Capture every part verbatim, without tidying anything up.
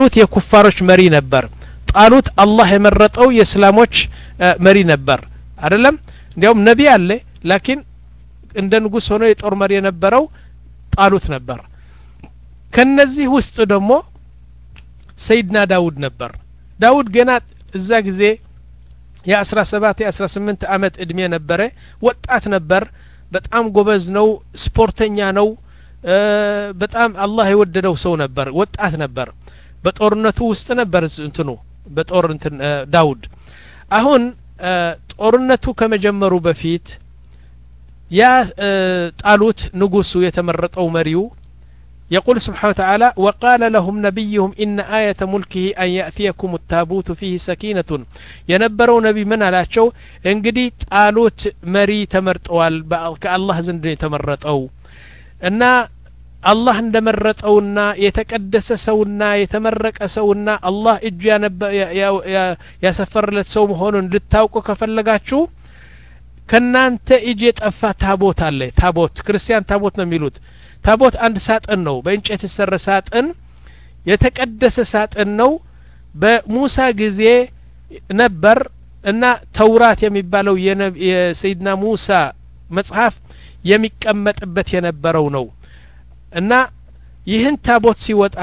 የኩፋሮች መሪ ነበር ጣሉት አላህ የመረጠው የእስላሞች መሪ ነበር አይደለም እንዲያውም ነብይ አለ ላኪን እንደ ንጉስ ሆኖ የጦር መሪ የነበረው ጣሉት ነበር ከነዚህ ውስጥ ደግሞ ሰይድና ዳውድ ነበር ዳውድ ገና እዛ ጊዜ የ17 የ18 አመት እድሜ ነበረ ወጣት ነበር በጣም ጎበዝ ነው ስፖርተኛ ነው በጣም አላህ የወደደው ሰው ነበር ወጣት ነበር በጦርነቱ ውስጥ ነበር እንትኑ በጦር እንትን ዳውድ አሁን ጦርነቱ ከመጀመሩ በፊት ያ ጣሉት ንጉሱ የተመረጠው መሪው يقول سبحانه وتعالى وقال لهم نبيهم إن آية ملكه أن يأتيكم التابوت فيه سكينة ينبروا نبي من علاشو انقدي طالوت مري تمرطوال كالله زند تمرطو ان الله اندمرطونا يتقدس سونا يتمرق سونا الله اج يسفرلت سو مهونن لتاوقو كفلغاچو ከናንተ እጅ የጠፋ ታቦት አለ ታቦት ክርስቲያን ታቦት ነው የሚሉት ታቦት አንድ ሳጥን ነው በእንጨት የተሰራ ሳጥን የተቀደሰ ሳጥን ነው በሙሳ ጊዜ ነበር እና ተውራት የሚባለው የሰይድና ሙሳ መጽሐፍ የሚቀመጥበት የነበረው ነው እና ይህን ታቦት ሲወጣ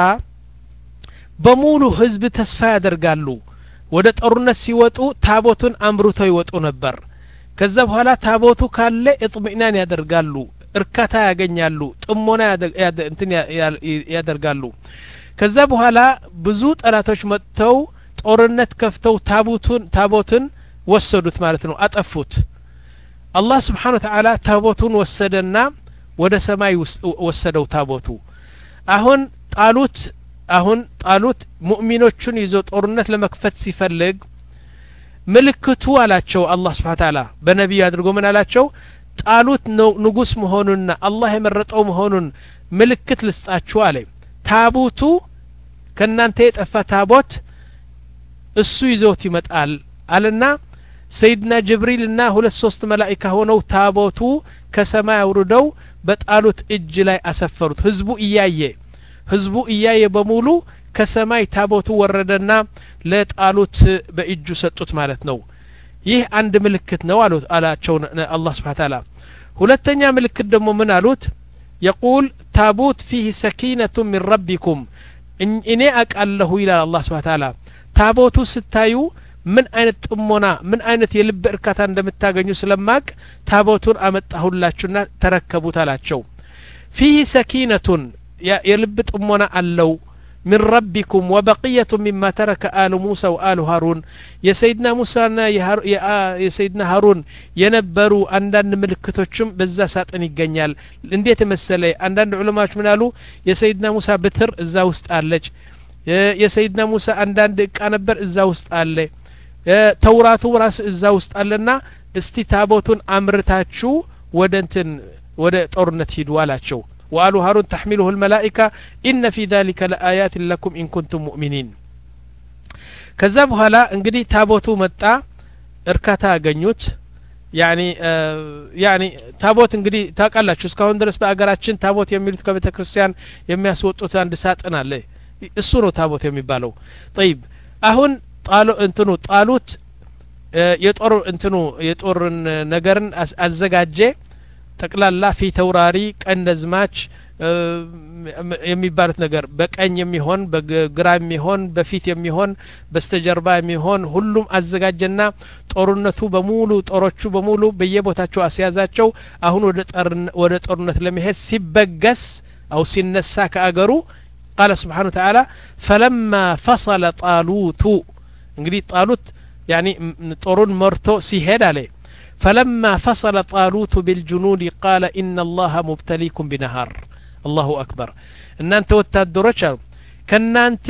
በሙሉ ህዝብ ተስፋ ያደርጋሉ ወደ ጦርነት ሲወጡ ታቦቱን አምሩተው ይወጡ ነበር ከዛ በኋላ ታቦቱ ካለ እጥምኢናን ያደርጋሉ እርካታ ያገኛሉ ጥሞና እንትን ያደርጋሉ ከዛ በኋላ ብዙ ጠላቶች መጥተው ጦርነት ከፍተው ታቦቱን ታቦቱን ወሰዱት ማለት ነው አጠፉት አላህ Subhanahu Wa Ta'ala ታቦቱን ወሰደና ወደ ሰማይ ወሰደው ታቦቱ አሁን ጣሉት አሁን ጣሉት ሙእሚኖቹን ይዞ ጦርነት ለመክፈት ሲፈልግ ምልክቱ አላቸው አላህ Subhanahu Wa Ta'ala በነብዩ አድርጎ ምን አላቸው ጣሉት ንጉስ መሆኑንና አላህ የመረጠው መሆኑን ምልክት ልስጣችሁ አለ ታቦቱ ከናንተ የጠፋ ታቦት እሱ ይዞት ይመጣል አለና ሰይድና ጅብሪልና ሁለት ሶስት መላእክት ሆነው ታቦቱ ከሰማይ አውርደው በጣሉት እጅ ላይ አሰፈሩት ህዝቡ እያየ ህዝቡ እያየ በሙሉ ከሰማይ ታቦቱ ወረደና ለጣሉት በእጁ ሰጡት ማለት ነው ይህ አንድ ምልክት ነው አሉት አላቸው አላህ Subhanahu Wa Ta'ala ሁለተኛ ምልክት ደግሞ ምን አሉት يقول تابوت فيه سكينة من ربكم እኔ አቃለሁ ይላል አላህ Subhanahu Wa Ta'ala ታቦቱ ስታዩ ምን አይነት ጥሞና ምን አይነት የልብ እርካታ እንደምታገኙ ስለማቅ ታቦቱን አመጣሁላችሁና ተረከቡት አላቸው فيه سكينة የልብ ጥሞና አለው من ربكم وبقية مما ترك آل موسى وآل هارون يا سيدنا موسى يا سيدنا هارون ينبروا عندن ملكتوچم بዛ ሳጥን ይገኛል እንዴት መሰለይ አንዳንድ ዑለማዎች ምን አሉ የሰይድና ሙሳ በትር እዛ ውስጥ አለች የሰይድና ሙሳ አንዳንድ እቃ ነበር እዛ ውስጥ አለ ተውራቱ ራስ እዛ ውስጥ አለና እስቲ ታቦቱን አምርታችሁ ወደ እንትን ወደ ጦርነት ሂዱ አላቸው وقالوا هارون تحمله الملائكة إن في ذلك لآيات لكم إن كنتم مؤمنين كذبها لا انقدي تابوتو متى اركاتا اغنيوت يعني آه يعني تابوت انقدي تاقالاچو اسكاون درس باغاراتችን ታቦት የሚሉት ከቤተ ክርስቲያን የሚያስወጡት አንድ ሳጥን አለ እሱ ነው ታቦት የሚባለው طيب አሁን ጣሉ እንትኑ ጣሉት የጦር እንትኑ የጦርን ነገርን አዘጋጀ ጠቅላላ ፊት ተውራሪ ቀንደዝማች የሚባሉት ነገር በቀኝ የሚሆን በግራ የሚሆን በፊት የሚሆን በስተጀርባ የሚሆን ሁሉም አዘጋጀና ጦርነቱ በሙሉ ጦሮቹ በሙሉ በየቦታቸው አስያዛቸው አሁን ወደ ወደ ጦርነት ለመሄድ ሲበገስ አው ሲነሳ ከአገሩ قال سبحانه وتعالى فلما فصل طالوت እንግዲህ ጣሉት يعني ጦሩን መርቶ ሲሄድ አለ فلما فصل طالوت بالجنود قال إن الله مبتليكم بنهر الله أكبر إن أنت وتدرج كنانت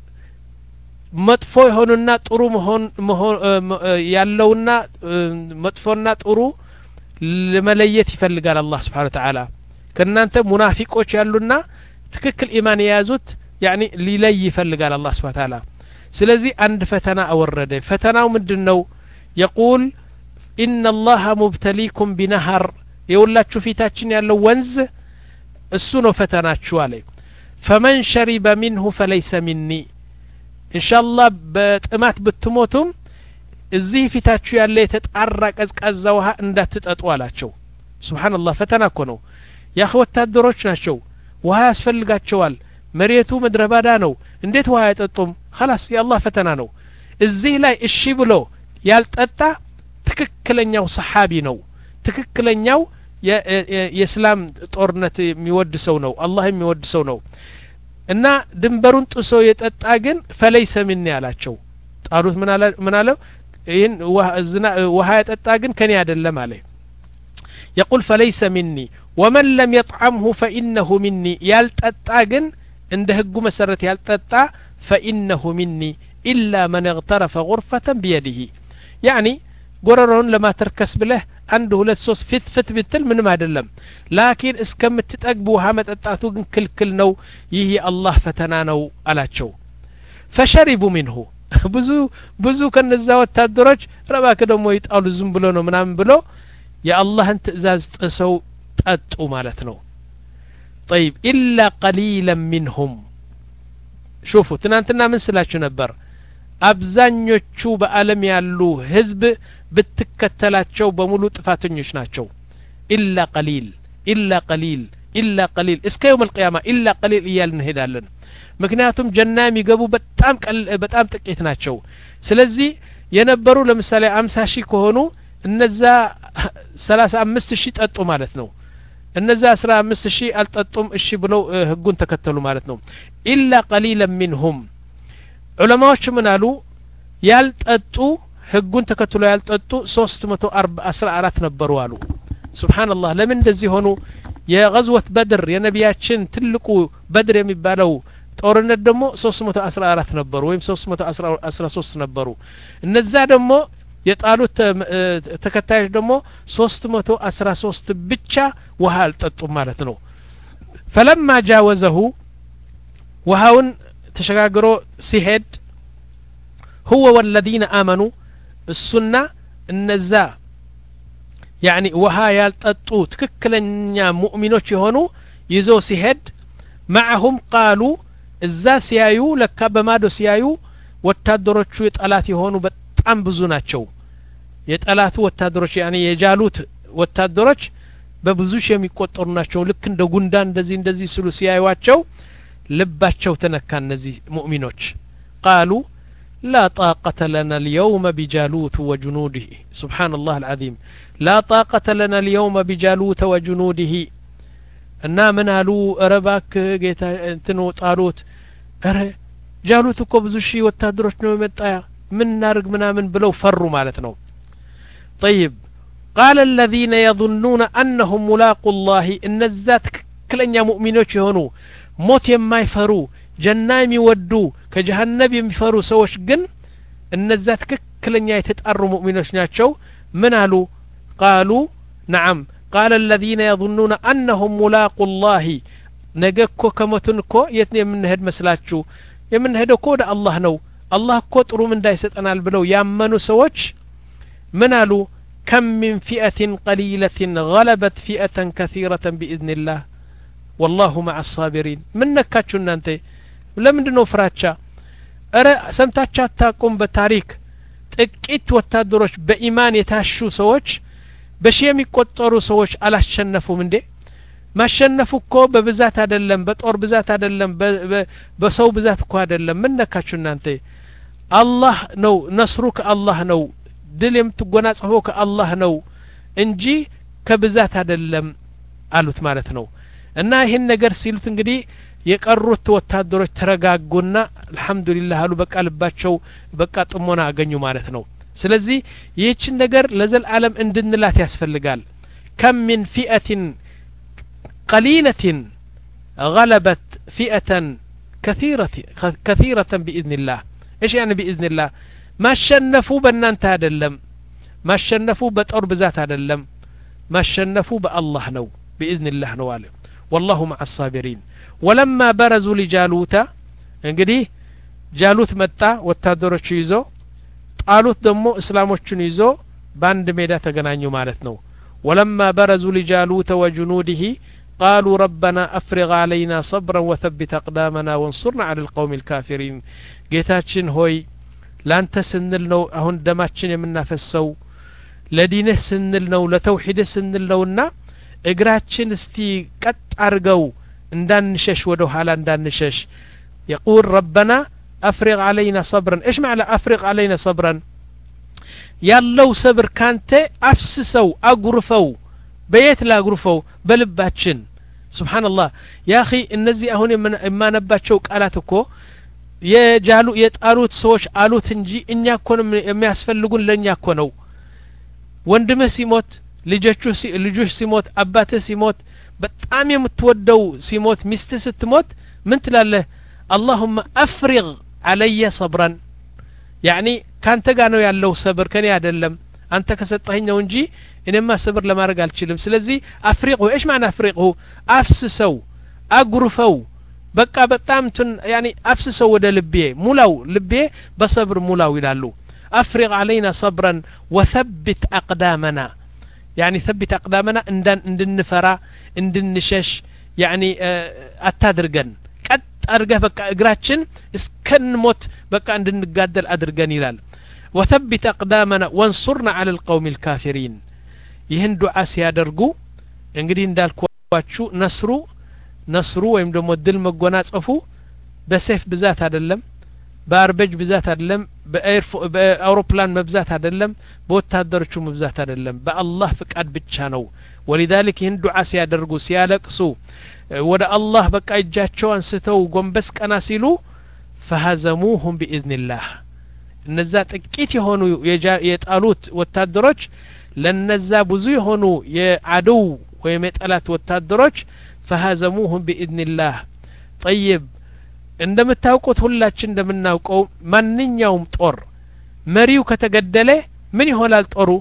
مطفو هوننا طرو مهون يالونا مطفونا طرو لمليت يفلقال الله سبحانه وتعالى كنانت منافقوش يالونا تككل إيمان يازوت يعني للي يفلقال الله سبحانه وتعالى سلزي عند فتنا أورده فتنا ومدنو يقول إن الله مبتليكم بنهر يقولاتشو فيتاچن يالو ونز السنو فتناتشو عليه فمن شرب منه فليس مني ኢንሻአላህ በጥማት ብትሞቱም እዚህ ፊታችሁ ያለ የተጣራ ቀዝቃዛ ውሃ እንዳትጠጡ አላቸው ሱብሃንአላህ ፈተና እኮ ነው ያ ወታደሮች ናቸው ውሃ ያስፈልጋቸዋል መሬቱ መድረባዳ ነው እንዴት ውሃ አይጠጡም خلاص የአላህ ፈተና ነው እዚህ ላይ እሺ ብሎ ያልጠጣ ትክክለኛው ሰሃቢ ነው ትክክለኛው የእስላም ጦርነት የሚወድ ሰው ነው አላህ የሚወድ ሰው ነው እና ድንበሩን ጥሶ የጠጣ ግን ፈለይሰ ሚኒ አላቸው ጣሉት ምን አለ ምን አለው ይሄን ውሃ የጠጣ ግን ከኔ አይደለም አለ يقول فليس مني ومن لم يطعمه فإنه مني ያልጠጣ ግን እንደ ህጉ መሰረት ያልጠጣ فإنه مني إلا من اغترف غرفة بيده يعني ጎረሮን ለማተርከስ ብለህ አንድ ሁለት ሶስት ፍት ፍት ብትል ምንም አይደለም ላኪን እስከምትጠግቡ ውሃ መጠጣቱ ግን ክልክል ነው ይህ የአላህ ፈተና ነው አላቸው فشربوا منه ብዙ ብዙ ከነዛ ወታደሮች ረባከ ደሞ ይጣሉ ዝም ብሎ ነው ምናምን ብሎ የአላህን ትእዛዝ ጥሰው ጠጡ ማለት ነው طيب إلا قليلا منهم شوفوا ትናንትና ምን ስላችሁ ነበር አብዛኞቹ በአለም ያሉ ህዝብ ብትከተላቸው በሙሉ ጥፋተኞች ናቸው إلا قليل إلا قليل إلا قليل እስከ يوم القيامة إلا قليل እያልን ሄዳለን ምክንያቱም ጀና የሚገቡ በጣም በጣም ጥቂት ናቸው ስለዚህ የነበሩ ለምሳሌ አምሳ ሺህ ከሆኑ እነዛ ሰላሳ አምስት ሺህ ጠጡ ማለት ነው እነዛ አስራ አምስት ሺህ አልጠጡም እሺ ብለው ህጉን ተከተሉ ማለት ነው إلا قليلا منهم ዑለማዎች ምን አሉ ያልጠጡ ህጉን ተከትሎ ያልጠጡ ሶስት መቶ አስራ አራት ነበሩ አሉ ሱብሃንአላህ ለምን እንደዚህ ሆኑ የغزوة بدر የነቢያችን ትልቁ በድር የሚባለው ጦርነት ደግሞ ሶስት መቶ አስራ አራት ነበሩ ወይም ሶስት መቶ አስራ ሶስት ነበሩ እነዛ ደግሞ የጣሉት ተከታዮች ደግሞ ሶስት መቶ አስራ ሶስት ብቻ ውሃ አልጠጡም ማለት ነው فلما جاوزه ውሃውን ተሸጋግሮ ሲሄድ هو والذين آمنوا السنة النزا يعني وها يالططو تككلኛ ሙእሚኖች የሆኑ ይዞ ሲሄድ معهم قالوا እዛ ሲያዩ ለካ በማዶ ሲያዩ ወታደሮቹ የጠላት የሆኑ በጣም ብዙ ናቸው የጠላቱ ወታደሮች يعني የጃሉት ወታደሮች በብዙ ሺህ የሚቆጠሩ ናቸው ልክ እንደ ጉንዳን እንደዚህ እንደዚህ ስሉ ሲያዩዋቸው ልባቸው ተነካ እነዚህ ሙእሚኖች قالوا لا طاقة لنا اليوم بجالوت وجنوده سبحان الله العظيم لا طاقة لنا اليوم بجالوت وجنوده እና ምን አሉ ረባክ ጌታ እንትኑ ጣሉት አረ ጃሉት እኮ ብዙ ሺህ ወታደሮች ነው የመጣ ምን ናርግ ምናምን ብለው ፈሩ ማለት ነው طيب قال الذين يظنون انهم ملاقوا الله ان ذات ክለኛ ሙእሚኖች የሆኑ ሞት የማይፈሩ ጀና የሚወዱ ከጀሃነም የሚፈሩ ሰዎች ግን እነዛ ትክክለኛ የተጣሩ ሙእሚኖች ናቸው ምን አሉ قالوا نعم قال الذين يظنون انهم ملاقوا الله ነገኮ ከሞቱንኮ የት ነው የምንሄድ መስላችሁ የምንሄደው እኮ ወደ አላህ ነው አላህ እኮ ጥሩ ምን እንዳይሰጠናል ብለው ያመኑ ሰዎች ምን አሉ كم من فئة قليلة غلبت فئة كثيرة بإذن الله والله مع الصابرين من ነካችሁ እናንተ ለምንድነው ፍራቻ አረ ሰምታችሁ አታውቁም በታሪክ ጥቂት ወታደሮች በኢማን የታሹ ሰዎች በሺ የሚቆጠሩ ሰዎች አላሸነፉም እንዴ ማሸነፉ እኮ በብዛት አይደለም በጦር ብዛት አይደለም በሰው ብዛት እኮ አይደለም ምን ነካችሁ እናንተ አላህ ነው ነስሩ ከአላህ ነው ድል የምትጎናጸፈው ከአላህ ነው እንጂ ከብዛት አይደለም አሉት ማለት ነው እና ይሄን ነገር ሲሉት እንግዲህ የቀሩት ወታደሮች ተረጋጉና አልহামዱሊላህ አሉ በቃ ልባቸው በቃ ጥሞና አገኙ ማለት ነው ስለዚህ ይህችን ነገር ለዘላለም እንድንላት ያስፈልጋል كم من فئة قليلة غلبت فئة كثيرة كثيرة بإذن الله ايش يعني بإذن الله ما شنفوا بنانت አይደለም ما شنفوا بطور بذات አይደለም ما شنفوا بالله ነው بإذن الله ነው አለ والله مع الصابرين ولما برزوا لجالوت እንግዲህ ጃሉት መጣ ወታደሮቹ ይዞ ጣሉት ደግሞ እስላሞቹን ይዞ ባንድ ሜዳ ተገናኙ ማለት ነው ولما برزوا لجالوت وجنوده قالوا ربنا أفرغ علينا صبرا وثبت أقدامنا وانصرنا على القوم الكافرين ጌታችን ሆይ ላንተ ስንል ነው አሁን ደማችን የምናፈሰው ለዲንህ ስንል ነው ለተውሂድ ስንል ነውና እግራችን እስቲ ቀጥ አርገው እንዳንሸሽ ወደ ኋላ እንዳንሸሽ يقول ربنا أفرغ علينا صبرا إيش معنى أفرغ علينا صبرا ያለው ሰብር ካንተ አፍስሰው አጉርፈው በየት ላጉርፈው በልባችን ሱብሃንአላህ ያ اخي እነዚህ አሁን የማነባቸው ቃላት እኮ የጃሉ የጣሉት ሰዎች አሉት እንጂ እኛ እኮ የሚያስፈልጉን ለኛ እኮ ነው ወንድምህ ሲሞት ልጆቹ ልጆች ሲሞት አባትህ ሲሞት በጣም የምትወደው ሲሞት ሚስትህ ስትሞት ምን ትላለህ اللهم أفرغ علي صبرا يعني ካንተ ጋር ነው ያለው ሰብር ከኔ አይደለም አንተ ከሰጠኸኝ ነው እንጂ እኔማ ሰብር ለማድረግ አልችልም ስለዚህ አፍሪቁ ايش معنى افرقه አፍስሰው አጉርፈው በቃ በጣም ትን يعني አፍስሰው ወደ ልቤ ሙላው ልቤ በሰብር ሙላው ይላሉ أفرغ علينا صبرا وثبت أقدامنا يعني ثبت أقدامنا اندن اندنفرا اندنشش يعني اتادرغن قد ارغه بقى اግራችን እስከንሞት በቃ እንድንጋደል አድርገን ይላል وثبت أقدامنا وانصرنا على القوم الكافرين ይህን ዱዓ ሲያደርጉ እንግዲህ እንዳልኳችሁ ነስሩ ነስሩ ወይም ደግሞ ድል መጎናጸፉ በሰይፍ ብዛት አይደለም በአርበጅ ብዛት አይደለም በአውሮፕላን መብዛት አይደለም በወታደሮቹ መብዛት አይደለም በአላህ ፍቃድ ብቻ ነው ولذلك ይህን ዱዓ ሲያደርጉ ሲያለቅሱ ወደ አላህ በቃ እጃቸው አንስተው ጎንበስ ቀና ሲሉ فهزموهم بإذن الله እነዛ ጥቂት የሆኑ የጣሉት ወታደሮች ለነዛ ብዙ የሆኑ የአደው ወይም የጠላት ወታደሮች فهزموهم بإذن الله طيب እንደምታውቁት ሁላችን እንደምናውቀው ማንኛውም ጦር መሪው ከተገደለ ምን ይሆናል ጦሩ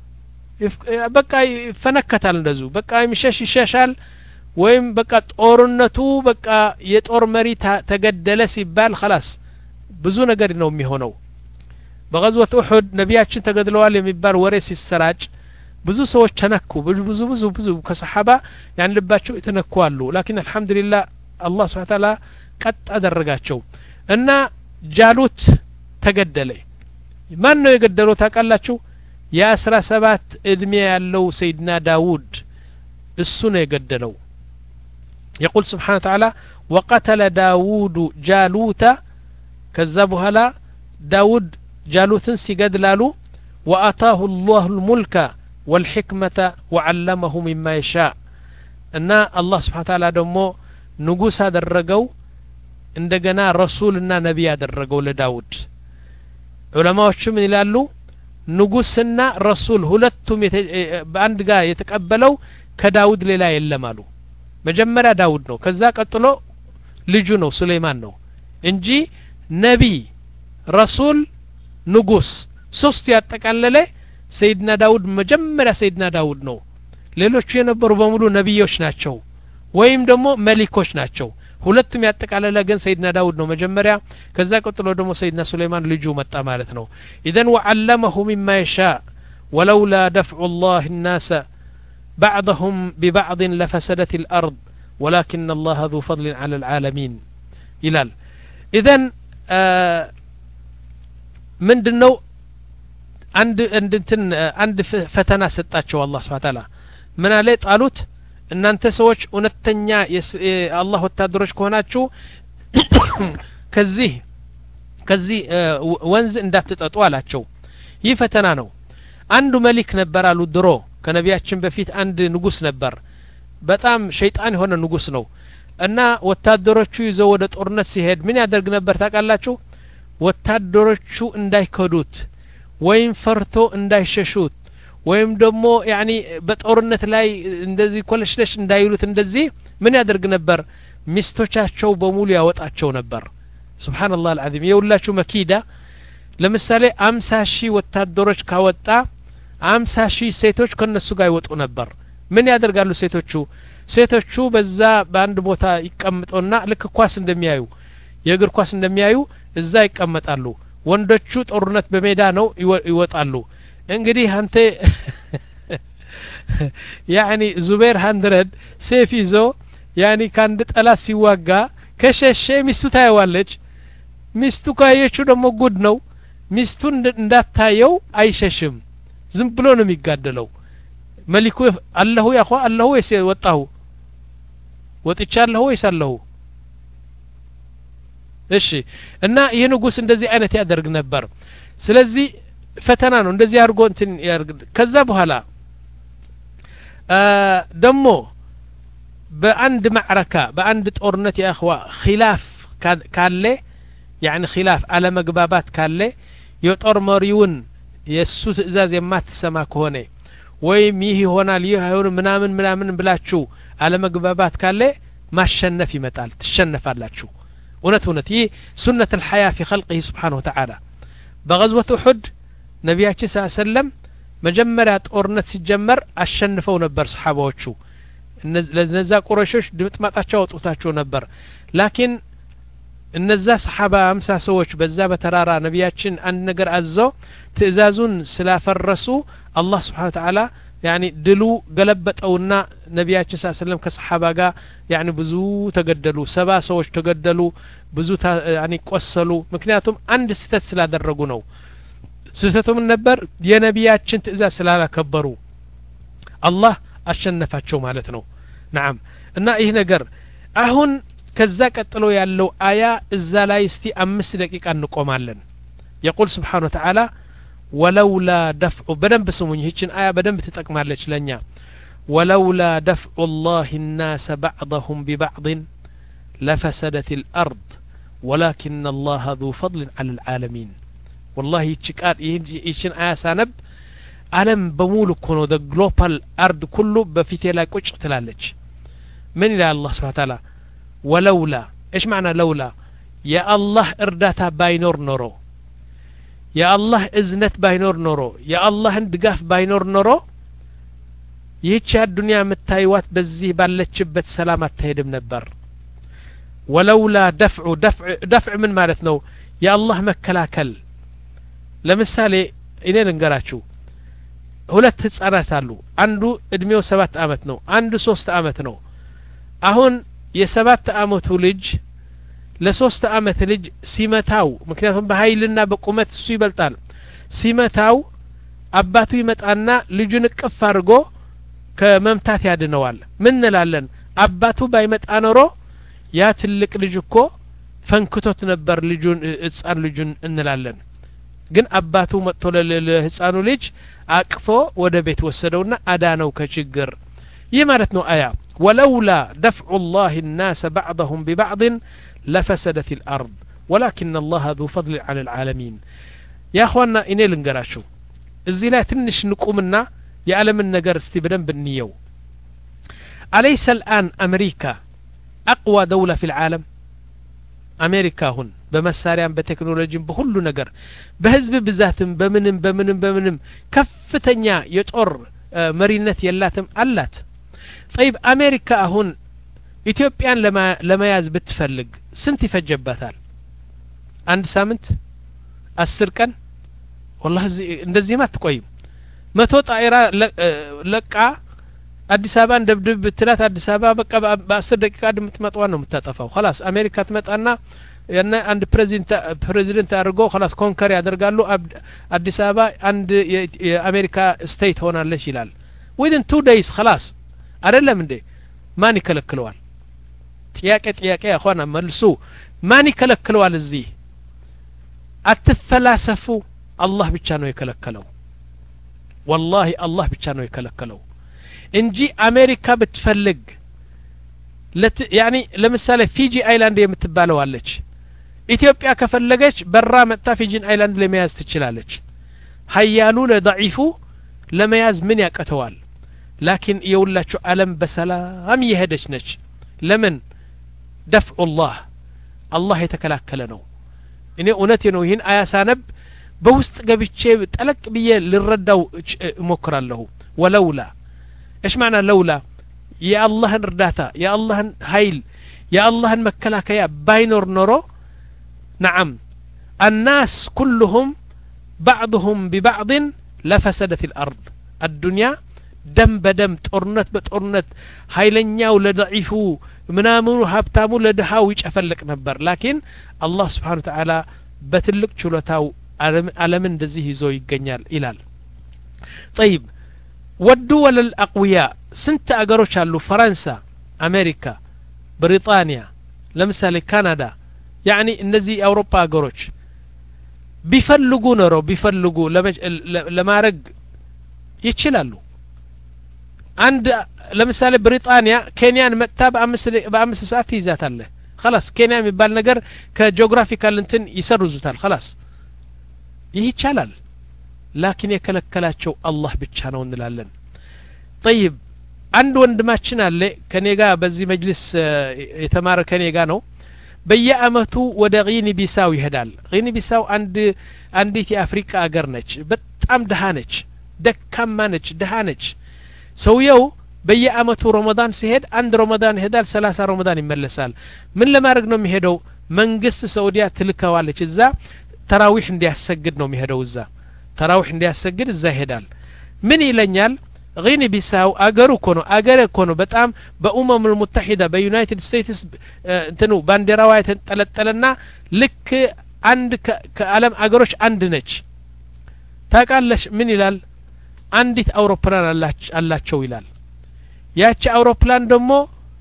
በቃ ይፈነከታል እንደዙ በቃ የሚሸሽ ይሸሻል ወይም በቃ ጦርነቱ በቃ የጦር መሪ ተገደለ ሲባል خلاص ብዙ ነገር ነው የሚሆነው በغزوة أحد ነቢያችን ተገድለዋል የሚባል ወሬ ሲሰራጭ ብዙ ሰዎች ተነኩ ብዙ ብዙ ብዙ ብዙ ከሰሃባ ያን ልባቸው የተነኩአሉ لكن الحمد لله الله سبحانه وتعالى ቀጥ አደረጋቸው እና ጃሉት ተገደለ ማን ነው የገደለው ታውቃላችሁ የ17 እድሜ ያለው ሰይድና ዳውድ እሱ ነው የገደለው يقول سبحانه وتعالى وقتل داود جالوت كذا بهلا داود جالوتن ሲገድላሉ وآتاه الله الملك والحكمة وعلمه مما يشاء እና الله سبحانه وتعالى ደግሞ ንጉስ አደረገው እንደገና ረሱልና ነብይ ያደረገው ለዳውድ ዑለማዎቹ ምን ይላሉ ንጉስና ረሱል ሁለቱም በአንድ ጋር የተቀበለው ከዳውድ ሌላ የለም አሉ መጀመሪያ ዳውድ ነው ከዛ ቀጥሎ ልጁ ነው ሱሌማን ነው እንጂ ነብይ ረሱል ንጉስ ሶስት ያጠቃለለ ሰይድና ዳውድ መጀመሪያ ሰይድና ዳውድ ነው ሌሎቹ የነበሩ በሙሉ ነብዮች ናቸው ወይም ደግሞ መሊኮች ናቸው ሁለቱም ያጠቃለለ ግን ሰይድና ዳውድ ነው መጀመሪያ ከዛ ቀጥሎ ደግሞ ሰይድና ሱሌማን ልጁ መጣ ማለት ነው اذا وعلمه مما يشاء ولولا دفع الله الناس بعضهم ببعض لفسدت الارض ولكن الله ذو فضل على العالمين ይላል اذا ምንድነው አንድ እንትን አንድ ፈተና ሰጣቸው አላህ Subhanahu Wa Ta'ala ምን አለ ጣሉት እናንተ ሰዎች እውነተኛ የአላህ ወታደሮች ከሆናችሁ ከዚህ ከዚህ ወንዝ እንዳትጠጡ አላቸው ይህ ፈተና ነው አንዱ መሊክ ነበር አሉ ድሮ ከነቢያችን በፊት አንድ ንጉስ ነበር በጣም ሸይጣን የሆነ ንጉስ ነው እና ወታደሮቹ ይዘው ወደ ጦርነት ሲሄድ ምን ያደርግ ነበር ታውቃላችሁ ወታደሮቹ እንዳይከዱት ወይም ፈርቶ እንዳይሸሹት ወይም ደግሞ يعني በጦርነት ላይ እንደዚህ ኮለሽለሽ እንዳይሉት እንደዚህ ምን ያደርግ ነበር ሚስቶቻቸው በሙሉ ያወጣቸው ነበር ሱብሃንአላህ العظيم የውላችሁ መኪዳ ለምሳሌ አምሳ ሺህ ወታደሮች ካወጣ አምሳ ሺህ ሴቶች ከነሱ ጋር ይወጡ ነበር ምን ያደርጋሉ ሴቶቹ ሴቶቹ በዛ በአንድ ቦታ ይቀመጡና ልክ ኳስ እንደሚያዩ የእግር ኳስ እንደሚያዩ እዛ ይቀመጣሉ ወንዶቹ ጦርነት በሜዳ ነው ይወጣሉ እንግዲህ አንተ يعني زبير هندرد سيف ይዞ يعني ካንድ ጠላት ሲዋጋ ከሸሸ ሚስቱ ታየዋለች ሚስቱ ካየችው ደግሞ ጉድ ነው ሚስቱ እንዳታየው አይሸሽም ዝም ብሎ ነው የሚጋደለው መሊኩ አላሁ ያኹ አላሁ ወይስ ወጣሁ ወጥቻለሁ ወይስ አላሁ እሺ እና ይሄ ንጉስ እንደዚህ አይነት ያደርግ ነበር ስለዚህ ፈተና ነው እንደዚህ አድርጎ እንትን ያርግ ከዛ በኋላ ደሞ በአንድ ማዕረካ በአንድ ጦርነት ያ اخوا ኺላፍ ካለ يعني ኺላፍ على መግባባት ካለ የጦር መሪውን የሱ ትእዛዝ የማትሰማ ከሆነ ወይም ይህ ይሆናል ይህ አይሆንም ምናምን ምናምን ብላችሁ على መግባባት ካለ ማሸነፍ ይመጣል ትሸነፋላችሁ እውነት እውነት ይህ ሱነተ الحياة في خلقه سبحانه وتعالى በغزوة أحد ነብያችን ሰለላሁ ዐለይሂ ወሰለም መጀመሪያ ጦርነት ሲጀመር አሸንፈው ነበር ሰሃባዎቹ ለነዛ ቁረይሾች ድምጥማጣቸው አውጥታቸው ነበር ላኪን እነዛ ሰሃባ ሃምሳ ሰዎች በዛ በተራራ ነብያችን አንድ ነገር አዘው ትእዛዙን ስላፈረሱ አላህ Subhanahu Wa Ta'ala يعني ድሉ ገለበጠውና ነብያችን ሰለላሁ ዐለይሂ ወሰለም ከሰሃባ ጋር يعني ብዙ ተገደሉ ሰባ ሰዎች ተገደሉ ብዙ يعني ቆሰሉ ምክንያቱም አንድ ስህተት ስላደረጉ ነው ስህተቱም ነበር የነብያችን ትእዛዝ ስላላከበሩ አላህ አሸነፋቸው ማለት ነው نعم እና ይህ ነገር አሁን ከዛ ቀጥሎ ያለው አያ እዛ ላይ እስቲ አምስት ደቂቃ እንቆማለን يقول سبحانه وتعالى ولولا دفع بدنب سموني هيچن آية بدنب تتقمالش لنيا ولولا دفع الله الناس بعضهم ببعض لفسدت الأرض ولكن الله ذو فضل على العالمين والله يتشكار يهيچن آية سانب عالم بمولو كونو the global أرض كله بفيتي لا كوش تلالج من إلى الله سبحانه وتعالى ولولا إيش معنى لولا يا الله إرداتا باينور نورو يا الله إذنت باينور نورو يا الله اندقاف باينور نورو يهيش الدنيا متايوات بزيه بالتشبت سلامات تهدم نبر ولولا دفع دفع دفع من مالتنو يا الله مكلاكل لمثالي إنين انقراتشو ሁለት ህፃናት አሉ አንዱ እድሜው ሰባት አመት ነው አንዱ ሶስት አመት ነው አሁን የሰባት አመቱ ልጅ ለሶስት አመት ልጅ ሲመታው ምክንያቱም በኃይልና በቁመት እሱ ይበልጣል ሲመታው አባቱ ይመጣና ልጁን እቅፍ አድርጎ ከመምታት ያድነዋል ምን እንላለን አባቱ ባይመጣ ኖሮ ያ ትልቅ ልጅ እኮ ፈንክቶት ነበር ልጁን ህፃን ልጁን እንላለን ግን አባቱ መጥቶ ለህፃኑ ልጅ አቅፎ ወደ ቤት ወሰደውና አዳነው ከችግር ይህ ማለት ነው አያ ولولا دفع الله الناس بعضهم ببعض لفسدت الأرض ولكن الله ذو فضل على العالمين يا أخوانا إني لنقراشو الزي لا تنش نقومنا يعلم النقر استبدن بالنيو أليس الآن أمريكا أقوى دولة في العالم أمريكا هن بمساريان بتكنولوجيا بكل نجر بهزب بذاتهم بمنم بمنم بمنم كفتنيا يطر مرينة يلاتم ألات طيب أمريكا هن إثيوبيان لما لما ياز بتفلق سنتي فجبتال عند سامنت السركن والله زي እንደዚህ ما تقويم መቶ ጣይራ ለቃ አዲስ አበባ እንደብድብ ብትላት አዲስ አበባ በቃ በ10 ደቂቃ ድምትመጣው ነው የምታጠፋው خلاص አሜሪካ ትመጣና ያና አንድ ፕሬዚደንት ፕሬዚደንት አድርጎ خلاص ኮንከር ያደርጋሉ አዲስ አበባ አንድ የአሜሪካ ስቴት ሆናለች ይላል within two days خلاص አይደለም እንዴ ማን ይከለክለዋል ጥያቄ ጥያቄ አخواና መልሱ ማን ይከለክለዋል እዚህ አትፈላሰፉ አላህ ብቻ ነው የከለከለው والله አላህ ብቻ ነው የከለከለው እንጂ አሜሪካ ብትፈልግ ለት يعني ለምሳሌ ፊጂ አይላንድ የምትባለው አለች ኢትዮጵያ ከፈለገች በራ መጣ ፊጂን አይላንድ ለመያዝ ትችላለች ሀያሉ ለضعيፉ ለመያዝ ምን ያቀተዋል لكن يولاچو ዓለም በሰላም ይሄደች ነች ለምን دفع الله الله የተከላከለ ነው እኔ እውነቴ ነው ይሄን አያሳነብ በውስጥ ገብቼ ጠለቅ ብዬ ልረዳው ሞክራለሁ ወለውላ ايش معنى لولا يا الله እርዳታ يا الله ኃይል يا الله መከላከያ ባይኖር ኖሮ نعم الناس كلهم بعضهم ببعض لفسدت الارض الدنيا ደም በደም ጦርነት በጦርነት ኃይለኛው ለضعيፉ ምናምኑ ሀብታሙ ለድሃው ይጨፈልቅ ነበር ላኪን አላህ Subhanahu Wa Ta'ala በትልቅ ችሎታው ዓለም እንደዚህ ይዞ ይገኛል ይላል طيب والدول الأقوياء ስንት አገሮች አሉ ፈረንሳ አሜሪካ ብሪጣንያ ለምሳሌ ካናዳ يعني እነዚህ የአውሮፓ አገሮች ቢፈልጉ ነው ቢፈልጉ ለማረግ ይችላሉ አንድ ለምሳሌ ብሪጣንያ ኬንያን መጣ በአምስት በአምስት ሰዓት ይዛታል خلاص ኬንያ የሚባል ነገር ከጂኦግራፊካል እንትን ይሰርዙታል خلاص ይህ ይቻላል ላኪን የከለከላቸው አላህ ብቻ ነው እንላለን طيب አንድ ወንድማችን አለ ከኔ ጋር በዚህ መጅልስ የተማረ ከኔ ጋር ነው በየአመቱ ወደ ጊኒ ቢሳው ይሄዳል ጊኒ ቢሳው አንድ አንዲት የአፍሪካ አገር ነች በጣም ደሃ ነች ደካማ ነች ደሃ ነች ሰውየው በየአመቱ ረመዳን ሲሄድ አንድ ረመዳን ይሄዳል ሰላሳ ረመዳን ይመለሳል ምን ለማድረግ ነው የሚሄደው መንግስት ሳውዲያ ትልከዋለች እዛ ተራዊህ እንዲያሰግድ ነው የሚሄደው እዛ ተራዊህ እንዲያሰግድ እዛ ይሄዳል ምን ይለኛል ጊኒ ቢሳው አገሩ እኮ ነው አገር እኮ ነው በጣም በኡመም المتحده በዩናይትድ ስቴትስ እንትኑ ባንዲራዋ የተንጠለጠለና ልክ አንድ ከዓለም አገሮች አንድ ነች ታቃለሽ ምን ይላል አንዲት አውሮፕላን አላቸው ይላል ያቺ አውሮፕላን ደግሞ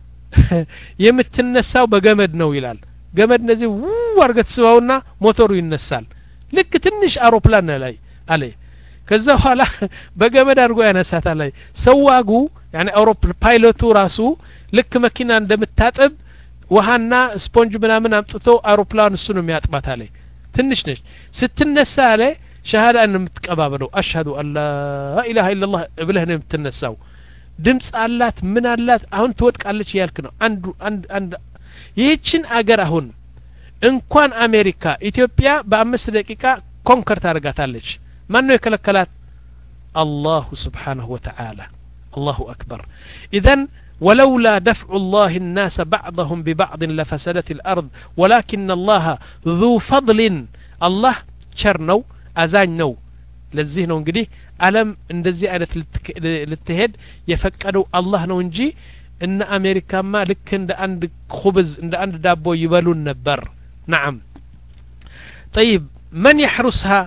የምትነሳው በገመድ ነው ይላል ገመድ ነዚህ ወርገት ስባውና ሞተሩ ይነሳል ልክ ትንሽ አውሮፕላን ላይ አለ ከዛ ኋላ በገመድ አድርጎ ያነሳታል ላይ ሰዋጉ يعني አውሮፕላን ፓይሎቱ ራሱ ልክ መኪና እንደምታጠብ ውሃና ስፖንጅ ምናምን አምጥቶ አውሮፕላን እሱ ነው የሚያጥባት አለ ትንሽ ነች ስትነሳ አለ ሸሃዳ እንምትቀባበለው አሽሃዱ አላ ኢላሃ ኢላላህ ብለህ ነው የምትነሳው ድምጽ አላት ምን አላት አሁን ትወድቃለች ያልክ ነው አንዱ አንድ አንድ ይህችን አገር አሁን እንኳን አሜሪካ ኢትዮጵያ በአምስት ደቂቃ ኮንከር ታርጋታለች ማን ነው የከለከላት አላህ Subhanahu Wa Ta'ala الله أكبر إذن ولولا دفع الله الناس بعضهم ببعض لفسدت الأرض ولكن الله ذو فضل الله شرنو አዛኝ ነው ለዚህ ነው እንግዲህ ዓለም እንደዚህ አይነት ልትሄድ የፈቀደው አላህ ነው እንጂ እነ አሜሪካማ ልክ እንደ አንድ ኹብዝ እንደ አንድ ዳቦ ይበሉን ነበር نعم طيب من يحرسها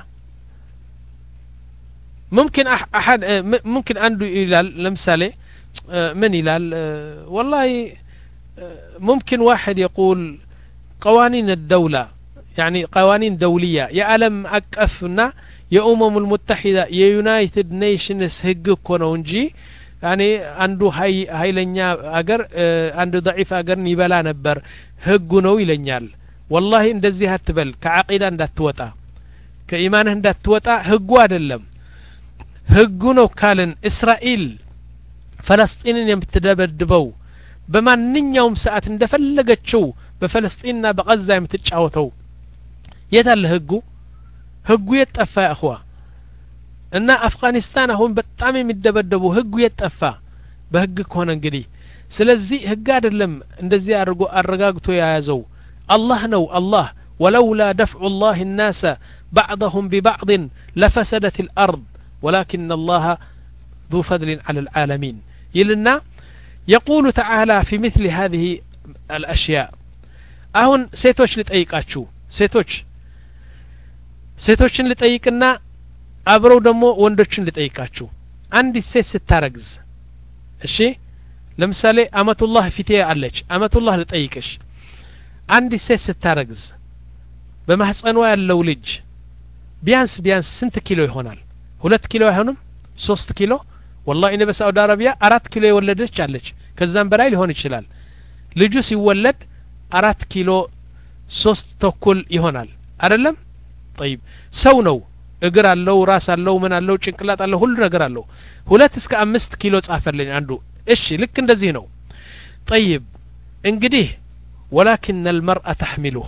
ممكن احد ممكن عنده يلال لمثاله من يلال والله ممكن واحد يقول قوانين الدولة يعني قوانين دولية يا عالم أكفنا يا أمم المتحدة يا يونايتد نيشنز هج كونونجي يعني عنده هاي هاي لنيا أجر عنده ضعيف أجر نبلا نبر هجونو يلنيال والله إن دزي هتبل كعقيدة إن دتوتا كإيمان إن دتوتا هجوا دلهم هجونو كالن إسرائيل فلسطين يمتدبدبو بما نيوم ساعة اندفلقت شو بفلسطيننا بغزة يمتتشاوتو يدل هجو هجو يتأفى أخوة إن أفغانستان هم بتعمي متدبدبو هجو يتأفى بهجك هنا انجلي سلزي هجاد اللم اندزي أرقو أرقاقتو يازو الله نو الله ولولا دفع الله الناس بعضهم ببعض لفسدت الأرض ولكن الله ذو فضل على العالمين يلنا يقول تعالى في مثل هذه الأشياء أهون سيتوش لتأيقاتشو سيتوش سيتوشن لتأيقنا أبرو دمو وندوشن لتأيقاتشو عندي سيت ستارقز الشي لمثالي أمة الله فتية عليك أمة الله لتأيقش عندي سيت ستارقز بمحصنوا اللولج بيانس بيانس سنت كيلو يهونال ሁለት ኪሎ አይሆንም ሶስት ኪሎ والله እኔ በሳውዲ አረቢያ አራት ኪሎ የወለደች አለች ከዛም በላይ ሊሆን ይችላል ልጁ ሲወለድ አራት ኪሎ ሶስት ተኩል ይሆናል አይደለም طيب ሰው ነው እግር አለው ራስ አለው ምን አለው ጭንቅላት አለው ሁሉ ነገር አለው ሁለት እስከ አምስት ኪሎ ጻፈልኝ አንዱ እሺ ልክ እንደዚህ ነው طيب እንግዲህ ولكن المرأة تحمله